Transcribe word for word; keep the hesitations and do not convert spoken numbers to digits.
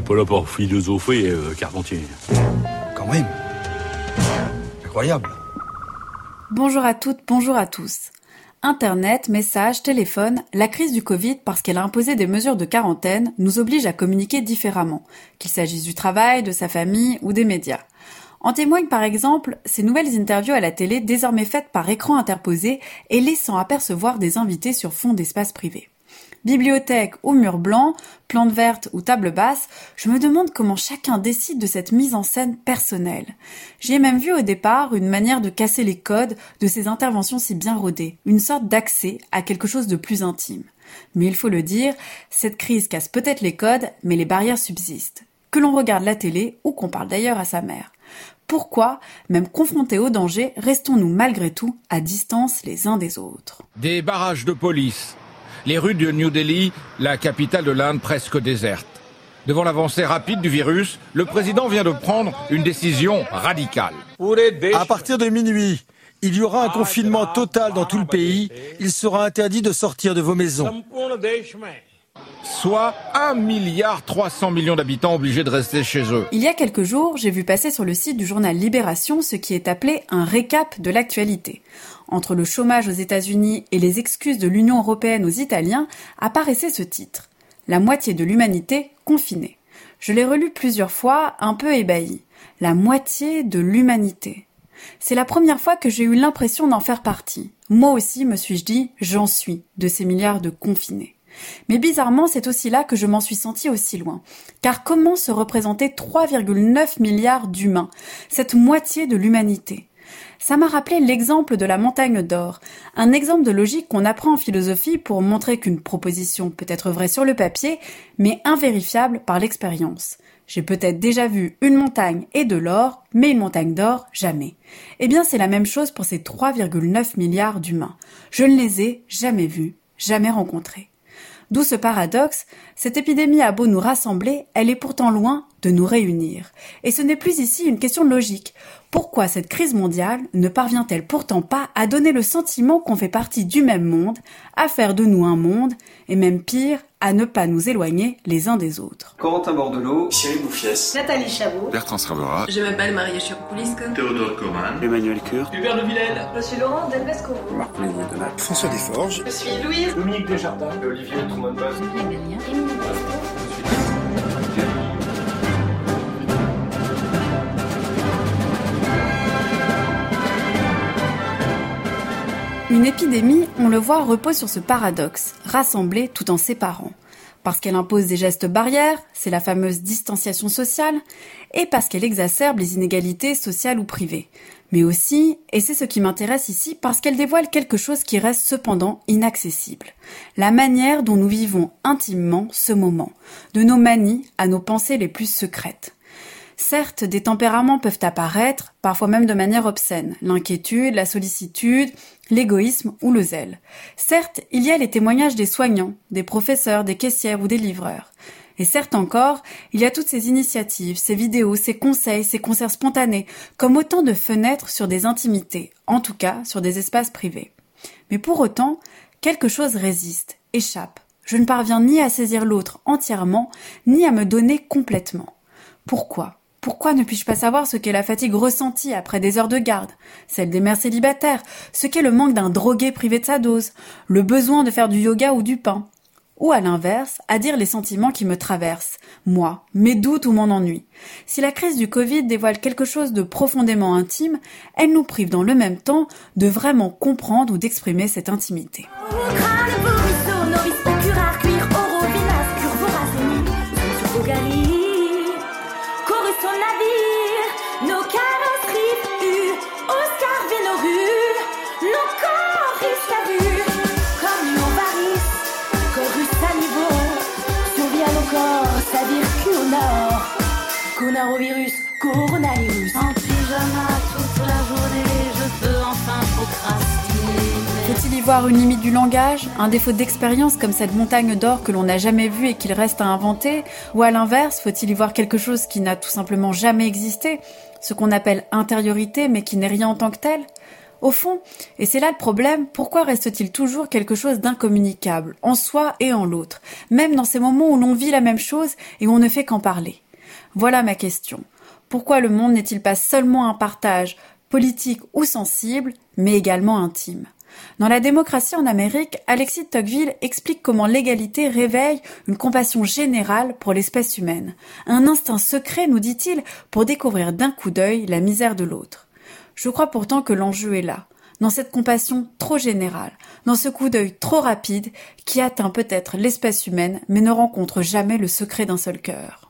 n'est pas là pour philosopher, euh, Carpentier. Quand même. Incroyable. Bonjour à toutes, bonjour à tous. Internet, messages, téléphone, la crise du Covid, parce qu'elle a imposé des mesures de quarantaine, nous oblige à communiquer différemment, qu'il s'agisse du travail, de sa famille ou des médias. En témoignent par exemple ces nouvelles interviews à la télé désormais faites par écran interposé et laissant apercevoir des invités sur fond d'espace privé. Bibliothèque ou mur blanc, plantes vertes ou table basse, je me demande comment chacun décide de cette mise en scène personnelle. J'y ai même vu au départ une manière de casser les codes de ces interventions si bien rodées, une sorte d'accès à quelque chose de plus intime. Mais il faut le dire, cette crise casse peut-être les codes, mais les barrières subsistent. Que l'on regarde la télé ou qu'on parle d'ailleurs à sa mère. Pourquoi, même confrontés au danger, restons-nous malgré tout à distance les uns des autres ? Des barrages de police. Les rues de New Delhi, la capitale de l'Inde presque déserte. Devant l'avancée rapide du virus, le président vient de prendre une décision radicale. À partir de minuit, il y aura un confinement total dans tout le pays. Il sera interdit de sortir de vos maisons. Soit un milliard trois cents millions d'habitants obligés de rester chez eux. Il y a quelques jours, j'ai vu passer sur le site du journal Libération ce qui est appelé un récap de l'actualité. Entre le chômage aux États-Unis et les excuses de l'Union européenne aux Italiens, apparaissait ce titre. La moitié de l'humanité confinée. Je l'ai relu plusieurs fois, un peu ébahi. La moitié de l'humanité. C'est la première fois que j'ai eu l'impression d'en faire partie. Moi aussi, me suis-je dit, j'en suis, de ces milliards de confinés. Mais bizarrement, c'est aussi là que je m'en suis sentie aussi loin. Car comment se représenter trois virgule neuf milliards d'humains, cette moitié de l'humanité ? Ça m'a rappelé l'exemple de la montagne d'or, un exemple de logique qu'on apprend en philosophie pour montrer qu'une proposition peut être vraie sur le papier, mais invérifiable par l'expérience. J'ai peut-être déjà vu une montagne et de l'or, mais une montagne d'or, jamais. Eh bien, c'est la même chose pour ces trois virgule neuf milliards d'humains. Je ne les ai jamais vus, jamais rencontrés. D'où ce paradoxe, cette épidémie a beau nous rassembler, elle est pourtant loin de nous réunir. Et ce n'est plus ici une question de logique. Pourquoi cette crise mondiale ne parvient-elle pourtant pas à donner le sentiment qu'on fait partie du même monde, à faire de nous un monde, et même pire, à ne pas nous éloigner les uns des autres. Corentin Bordelot, Cyril Bouffiès, Nathalie Chabot, Bertrand Stravera, je m'appelle Maria Chirpoulisque, Théodore Coman, Emmanuel Cure, Hubert de Villene, je suis Laurent Delvesco, Marc Lénier de Nac, François Desforges, je suis Louise, Dominique Desjardins, Olivier Truman-Paz, Une épidémie, on le voit, repose sur ce paradoxe, rassembler tout en séparant. Parce qu'elle impose des gestes barrières, c'est la fameuse distanciation sociale, et parce qu'elle exacerbe les inégalités sociales ou privées. Mais aussi, et c'est ce qui m'intéresse ici, parce qu'elle dévoile quelque chose qui reste cependant inaccessible. La manière dont nous vivons intimement ce moment, de nos manies à nos pensées les plus secrètes. Certes, des tempéraments peuvent apparaître, parfois même de manière obscène, l'inquiétude, la sollicitude, l'égoïsme ou le zèle. Certes, il y a les témoignages des soignants, des professeurs, des caissières ou des livreurs. Et certes encore, il y a toutes ces initiatives, ces vidéos, ces conseils, ces concerts spontanés, comme autant de fenêtres sur des intimités, en tout cas sur des espaces privés. Mais pour autant, quelque chose résiste, échappe. Je ne parviens ni à saisir l'autre entièrement, ni à me donner complètement. Pourquoi ? Pourquoi ne puis-je pas savoir ce qu'est la fatigue ressentie après des heures de garde, celle des mères célibataires, ce qu'est le manque d'un drogué privé de sa dose, le besoin de faire du yoga ou du pain ? Ou à l'inverse, à dire les sentiments qui me traversent, moi, mes doutes ou mon ennui. Si la crise du Covid dévoile quelque chose de profondément intime, elle nous prive dans le même temps de vraiment comprendre ou d'exprimer cette intimité. Coronavirus, coronavirus. En pyjama toute la journée, je peux enfin procrastiner. Faut-il y voir une limite du langage, un défaut d'expérience comme cette montagne d'or que l'on n'a jamais vue et qu'il reste à inventer ? Ou à l'inverse, faut-il y voir quelque chose qui n'a tout simplement jamais existé, ce qu'on appelle intériorité mais qui n'est rien en tant que tel ? Au fond, et c'est là le problème, pourquoi reste-t-il toujours quelque chose d'incommunicable, en soi et en l'autre, même dans ces moments où l'on vit la même chose et où on ne fait qu'en parler? Voilà ma question. Pourquoi le monde n'est-il pas seulement un partage politique ou sensible, mais également intime? Dans La démocratie en Amérique, Alexis de Tocqueville explique comment l'égalité réveille une compassion générale pour l'espèce humaine. Un instinct secret, nous dit-il, pour découvrir d'un coup d'œil la misère de l'autre. Je crois pourtant que l'enjeu est là, dans cette compassion trop générale, dans ce coup d'œil trop rapide qui atteint peut-être l'espèce humaine mais ne rencontre jamais le secret d'un seul cœur.